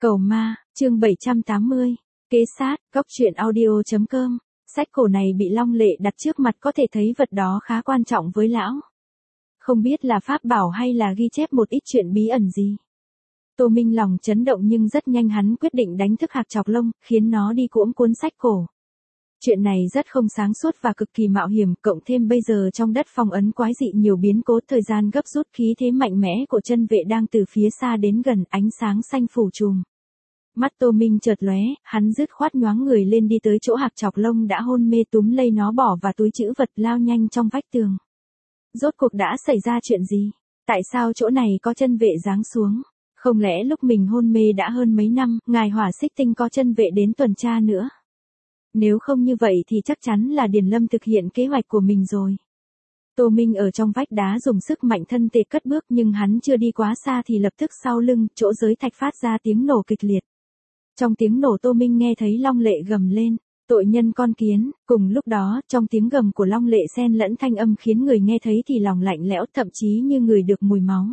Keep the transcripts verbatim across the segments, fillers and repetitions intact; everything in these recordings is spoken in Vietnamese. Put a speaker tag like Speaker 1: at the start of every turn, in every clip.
Speaker 1: Cầu ma, chương bảy trăm tám mươi. Kế sát, góc truyện audio chấm com. Sách cổ này bị Long Lệ đặt trước mặt có thể thấy vật đó khá quan trọng với lão. Không biết là pháp bảo hay là ghi chép một ít chuyện bí ẩn gì. Tô Minh lòng chấn động nhưng rất nhanh hắn quyết định đánh thức Hạc Chọc Lông, khiến nó đi cuỗm cuốn sách cổ. Chuyện này rất không sáng suốt và cực kỳ mạo hiểm, cộng thêm bây giờ trong đất phong ấn quái dị nhiều biến cố, thời gian gấp rút, khí thế mạnh mẽ của chân vệ đang từ phía xa đến gần, ánh sáng xanh phủ trùm. Mắt Tô Minh chợt lóe, hắn dứt khoát nhoáng người lên đi tới chỗ Hạc Chọc Lông đã hôn mê, túm lấy nó bỏ vào túi trữ vật, lao nhanh trong vách tường. Rốt cuộc đã xảy ra chuyện gì? Tại sao chỗ này có chân vệ giáng xuống? Không lẽ lúc mình hôn mê đã hơn mấy năm, ngài Hỏa Xích Tinh có chân vệ đến tuần tra nữa? Nếu không như vậy thì chắc chắn là Điền Lâm thực hiện kế hoạch của mình rồi. Tô Minh ở trong vách đá dùng sức mạnh thân thể cất bước, nhưng hắn chưa đi quá xa thì lập tức sau lưng, chỗ giới thạch phát ra tiếng nổ kịch liệt. Trong tiếng nổ Tô Minh nghe thấy Long Lệ gầm lên, tội nhân con kiến. Cùng lúc đó, trong tiếng gầm của Long Lệ xen lẫn thanh âm khiến người nghe thấy thì lòng lạnh lẽo, thậm chí như người được mùi máu.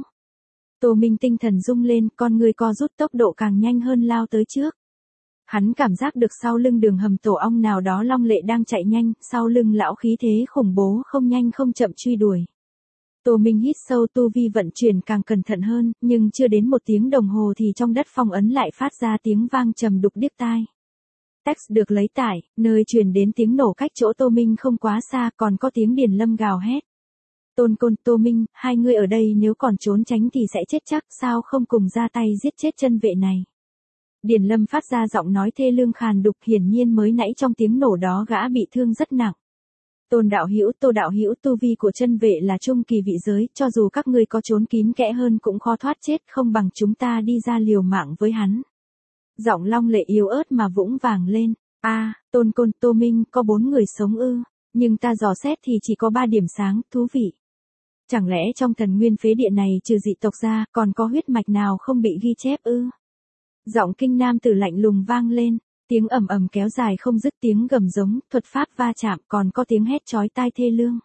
Speaker 1: Tô Minh tinh thần rung lên, con người co rút, tốc độ càng nhanh hơn lao tới trước. Hắn cảm giác được sau lưng đường hầm tổ ong nào đó Long Lệ đang chạy nhanh, sau lưng lão khí thế khủng bố không nhanh không chậm truy đuổi. Tô Minh hít sâu, tu vi vận chuyển càng cẩn thận hơn, nhưng chưa đến một tiếng đồng hồ thì trong đất phong ấn lại phát ra tiếng vang trầm đục điếc tai. Text được lấy tải, nơi truyền đến tiếng nổ cách chỗ Tô Minh không quá xa, còn có tiếng Điền Lâm gào hét. Tôn Côn, Tô Minh, hai người ở đây nếu còn trốn tránh thì sẽ chết chắc, sao không cùng ra tay giết chết chân vệ này? Điền Lâm phát ra giọng nói thê lương khàn đục, hiển nhiên mới nãy trong tiếng nổ đó gã bị thương rất nặng. Tôn đạo hữu, Tô đạo hữu, tu vi của chân vệ là trung kỳ vị giới, cho dù các ngươi có trốn kín kẽ hơn cũng khó thoát chết, không bằng chúng ta đi ra liều mạng với hắn. Giọng Long Lệ yếu ớt mà vũng vàng lên. A, à, Tôn Côn, Tô Minh, có bốn người sống ư? Nhưng ta dò xét thì chỉ có ba điểm sáng, thú vị. Chẳng lẽ trong thần nguyên phế địa này trừ dị tộc ra, còn có huyết mạch nào không bị ghi chép ư? Giọng kinh nam tử lạnh lùng vang lên, tiếng ầm ầm kéo dài không dứt, tiếng gầm giống, thuật pháp va chạm, còn có tiếng hét chói tai thê lương.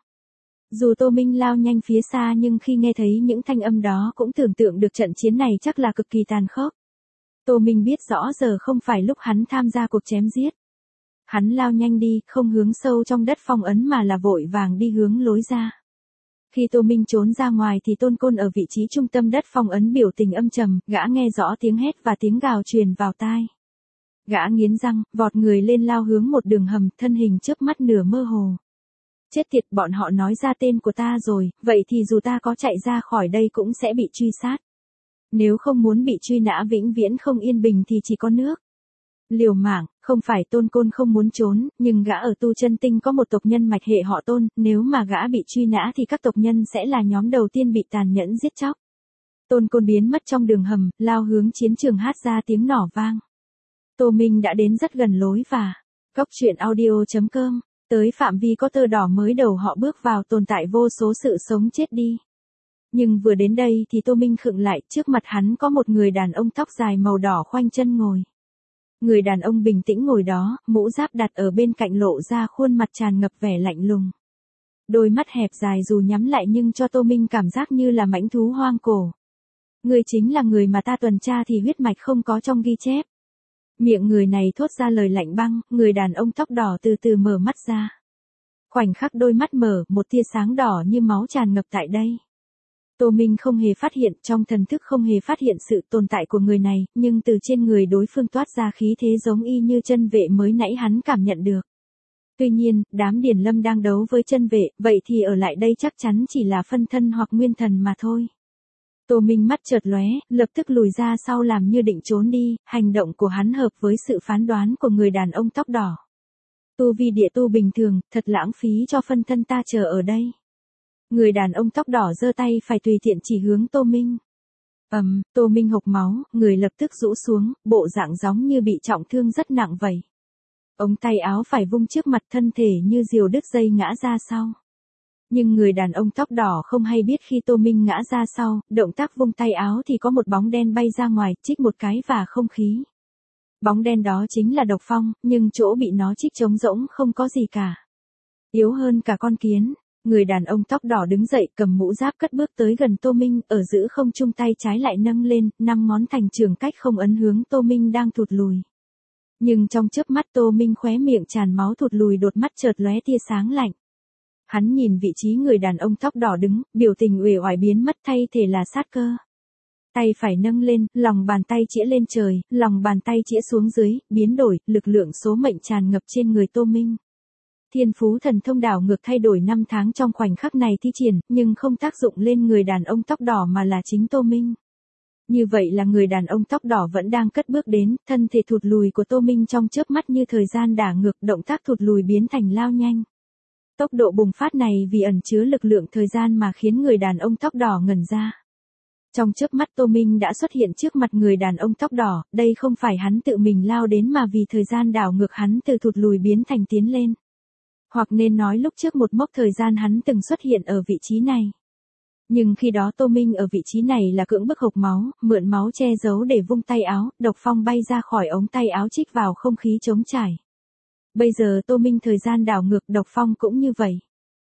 Speaker 1: Dù Tô Minh lao nhanh phía xa nhưng khi nghe thấy những thanh âm đó cũng tưởng tượng được trận chiến này chắc là cực kỳ tàn khốc. Tô Minh biết rõ giờ không phải lúc hắn tham gia cuộc chém giết. Hắn lao nhanh đi, không hướng sâu trong đất phong ấn mà là vội vàng đi hướng lối ra. Khi Tô Minh trốn ra ngoài thì Tôn Côn ở vị trí trung tâm đất phong ấn biểu tình âm trầm, gã nghe rõ tiếng hét và tiếng gào truyền vào tai. Gã nghiến răng, vọt người lên lao hướng một đường hầm, thân hình chớp mắt nửa mơ hồ. Chết tiệt, bọn họ nói ra tên của ta rồi, vậy thì dù ta có chạy ra khỏi đây cũng sẽ bị truy sát. Nếu không muốn bị truy nã vĩnh viễn không yên bình thì chỉ có nước. Liều mạng, không phải Tôn Côn không muốn trốn, nhưng gã ở Tu Chân Tinh có một tộc nhân mạch hệ họ Tôn, nếu mà gã bị truy nã thì các tộc nhân sẽ là nhóm đầu tiên bị tàn nhẫn giết chóc. Tôn Côn biến mất trong đường hầm, lao hướng chiến trường hát ra tiếng nỏ vang. Tô Minh đã đến rất gần lối và góc truyện audio chấm com, tới phạm vi có tơ đỏ mới đầu họ bước vào tồn tại vô số sự sống chết đi. Nhưng vừa đến đây thì Tô Minh khựng lại, trước mặt hắn có một người đàn ông tóc dài màu đỏ khoanh chân ngồi. Người đàn ông bình tĩnh ngồi đó, mũ giáp đặt ở bên cạnh lộ ra khuôn mặt tràn ngập vẻ lạnh lùng. Đôi mắt hẹp dài dù nhắm lại nhưng cho Tô Minh cảm giác như là mãnh thú hoang cổ. Người chính là người mà ta tuần tra thì huyết mạch không có trong ghi chép. Miệng người này thốt ra lời lạnh băng, người đàn ông tóc đỏ từ từ mở mắt ra. Khoảnh khắc đôi mắt mở, một tia sáng đỏ như máu tràn ngập tại đây. Tô Minh không hề phát hiện, trong thần thức không hề phát hiện sự tồn tại của người này, nhưng từ trên người đối phương toát ra khí thế giống y như chân vệ mới nãy hắn cảm nhận được. Tuy nhiên, đám Điền Lâm đang đấu với chân vệ, vậy thì ở lại đây chắc chắn chỉ là phân thân hoặc nguyên thần mà thôi. Tô Minh mắt chợt lóe, lập tức lùi ra sau làm như định trốn đi, hành động của hắn hợp với sự phán đoán của người đàn ông tóc đỏ. Tu vi địa tu bình thường, thật lãng phí cho phân thân ta chờ ở đây. Người đàn ông tóc đỏ giơ tay phải tùy tiện chỉ hướng Tô Minh. Ầm, um, Tô Minh hộc máu, người lập tức rũ xuống, bộ dạng giống như bị trọng thương rất nặng vậy. Ống tay áo phải vung trước mặt, thân thể như diều đứt dây ngã ra sau. Nhưng người đàn ông tóc đỏ không hay biết khi Tô Minh ngã ra sau, động tác vung tay áo thì có một bóng đen bay ra ngoài, chích một cái và không khí. Bóng đen đó chính là Độc Phong, nhưng chỗ bị nó chích trống rỗng không có gì cả. Yếu hơn cả con kiến. Người đàn ông tóc đỏ đứng dậy cầm mũ giáp cất bước tới gần Tô Minh, ở giữa không trung tay trái lại nâng lên, năm ngón thành trường cách không ấn hướng Tô Minh đang thụt lùi. Nhưng trong chớp mắt Tô Minh khóe miệng tràn máu thụt lùi đột mắt chợt lóe tia sáng lạnh. Hắn nhìn vị trí người đàn ông tóc đỏ đứng, biểu tình uể oải biến mất thay thể là sát cơ. Tay phải nâng lên, lòng bàn tay chĩa lên trời, lòng bàn tay chĩa xuống dưới, biến đổi, lực lượng số mệnh tràn ngập trên người Tô Minh. Thiên phú thần thông đảo ngược thay đổi năm tháng trong khoảnh khắc này thi triển, nhưng không tác dụng lên người đàn ông tóc đỏ mà là chính Tô Minh. Như vậy là người đàn ông tóc đỏ vẫn đang cất bước đến, thân thể thụt lùi của Tô Minh trong chớp mắt như thời gian đảo ngược, động tác thụt lùi biến thành lao nhanh. Tốc độ bùng phát này vì ẩn chứa lực lượng thời gian mà khiến người đàn ông tóc đỏ ngẩn ra. Trong chớp mắt Tô Minh đã xuất hiện trước mặt người đàn ông tóc đỏ, đây không phải hắn tự mình lao đến mà vì thời gian đảo ngược hắn từ thụt lùi biến thành tiến lên. Hoặc nên nói lúc trước một mốc thời gian hắn từng xuất hiện ở vị trí này. Nhưng khi đó Tô Minh ở vị trí này là cưỡng bức hộc máu, mượn máu che giấu để vung tay áo, độc phong bay ra khỏi ống tay áo trích vào không khí trống trải. Bây giờ Tô Minh thời gian đảo ngược độc phong cũng như vậy.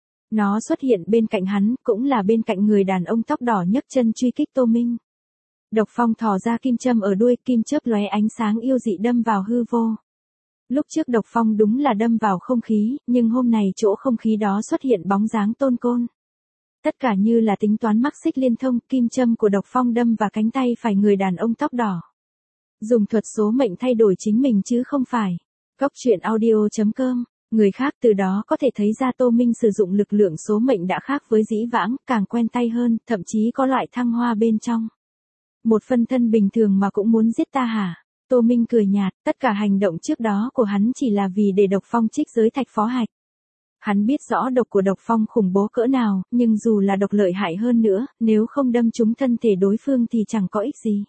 Speaker 1: Nó xuất hiện bên cạnh hắn, cũng là bên cạnh người đàn ông tóc đỏ nhấc chân truy kích Tô Minh. Độc phong thò ra kim châm ở đuôi, kim chớp lóe ánh sáng yêu dị đâm vào hư vô. Lúc trước độc phong đúng là đâm vào không khí, nhưng hôm nay chỗ không khí đó xuất hiện bóng dáng Tôn Côn. Tất cả như là tính toán mắc xích liên thông, kim châm của độc phong đâm vào cánh tay phải người đàn ông tóc đỏ. Dùng thuật số mệnh thay đổi chính mình chứ không phải. Góc truyện audio chấm com, người khác từ đó có thể thấy ra Tô Minh sử dụng lực lượng số mệnh đã khác với dĩ vãng, càng quen tay hơn, thậm chí có loại thăng hoa bên trong. Một phân thân bình thường mà cũng muốn giết ta hả? Tô Minh cười nhạt, tất cả hành động trước đó của hắn chỉ là vì để độc phong trích giới thạch phó hạch. Hắn biết rõ độc của độc phong khủng bố cỡ nào, nhưng dù là độc lợi hại hơn nữa, nếu không đâm trúng thân thể đối phương thì chẳng có ích gì.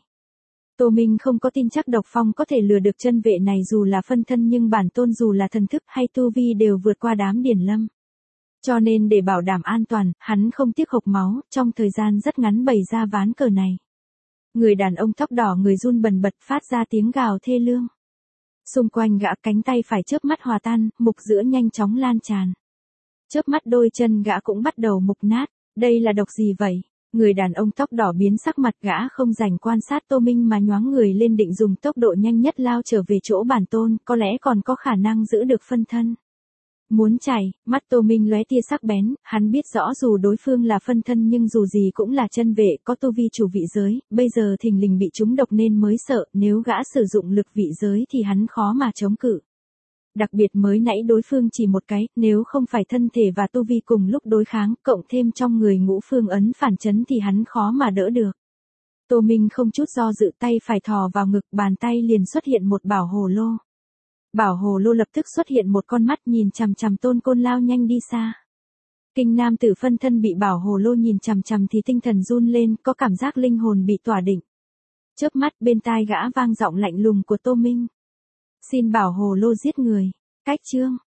Speaker 1: Tô Minh không có tin chắc độc phong có thể lừa được chân vệ này dù là phân thân nhưng bản tôn dù là thần thức hay tu vi đều vượt qua đám điển lâm. Cho nên để bảo đảm an toàn, hắn không tiếc hộc máu, trong thời gian rất ngắn bày ra ván cờ này. Người đàn ông tóc đỏ người run bần bật phát ra tiếng gào thê lương. Xung quanh gã cánh tay phải chớp mắt hòa tan, mục giữa nhanh chóng lan tràn. Chớp mắt đôi chân gã cũng bắt đầu mục nát, đây là độc gì vậy? Người đàn ông tóc đỏ biến sắc mặt, gã không dành quan sát Tô Minh mà nhoáng người lên định dùng tốc độ nhanh nhất lao trở về chỗ bản tôn, có lẽ còn có khả năng giữ được phân thân. Muốn chạy, mắt Tô Minh lóe tia sắc bén, hắn biết rõ dù đối phương là phân thân nhưng dù gì cũng là chân vệ, có tu vi chủ vị giới, bây giờ thình lình bị trúng độc nên mới sợ, nếu gã sử dụng lực vị giới thì hắn khó mà chống cự. Đặc biệt mới nãy đối phương chỉ một cái, nếu không phải thân thể và tu vi cùng lúc đối kháng, cộng thêm trong người ngũ phương ấn phản chấn thì hắn khó mà đỡ được. Tô Minh không chút do dự, tay phải thò vào ngực, bàn tay liền xuất hiện một bảo hồ lô. Bảo hồ lô lập tức xuất hiện một con mắt nhìn chằm chằm Tôn Côn lao nhanh đi xa. Kinh nam tử phân thân bị bảo hồ lô nhìn chằm chằm thì tinh thần run lên, có cảm giác linh hồn bị tỏa định. Chớp mắt bên tai gã vang giọng lạnh lùng của Tô Minh. Xin bảo hồ lô giết người. Cách chương.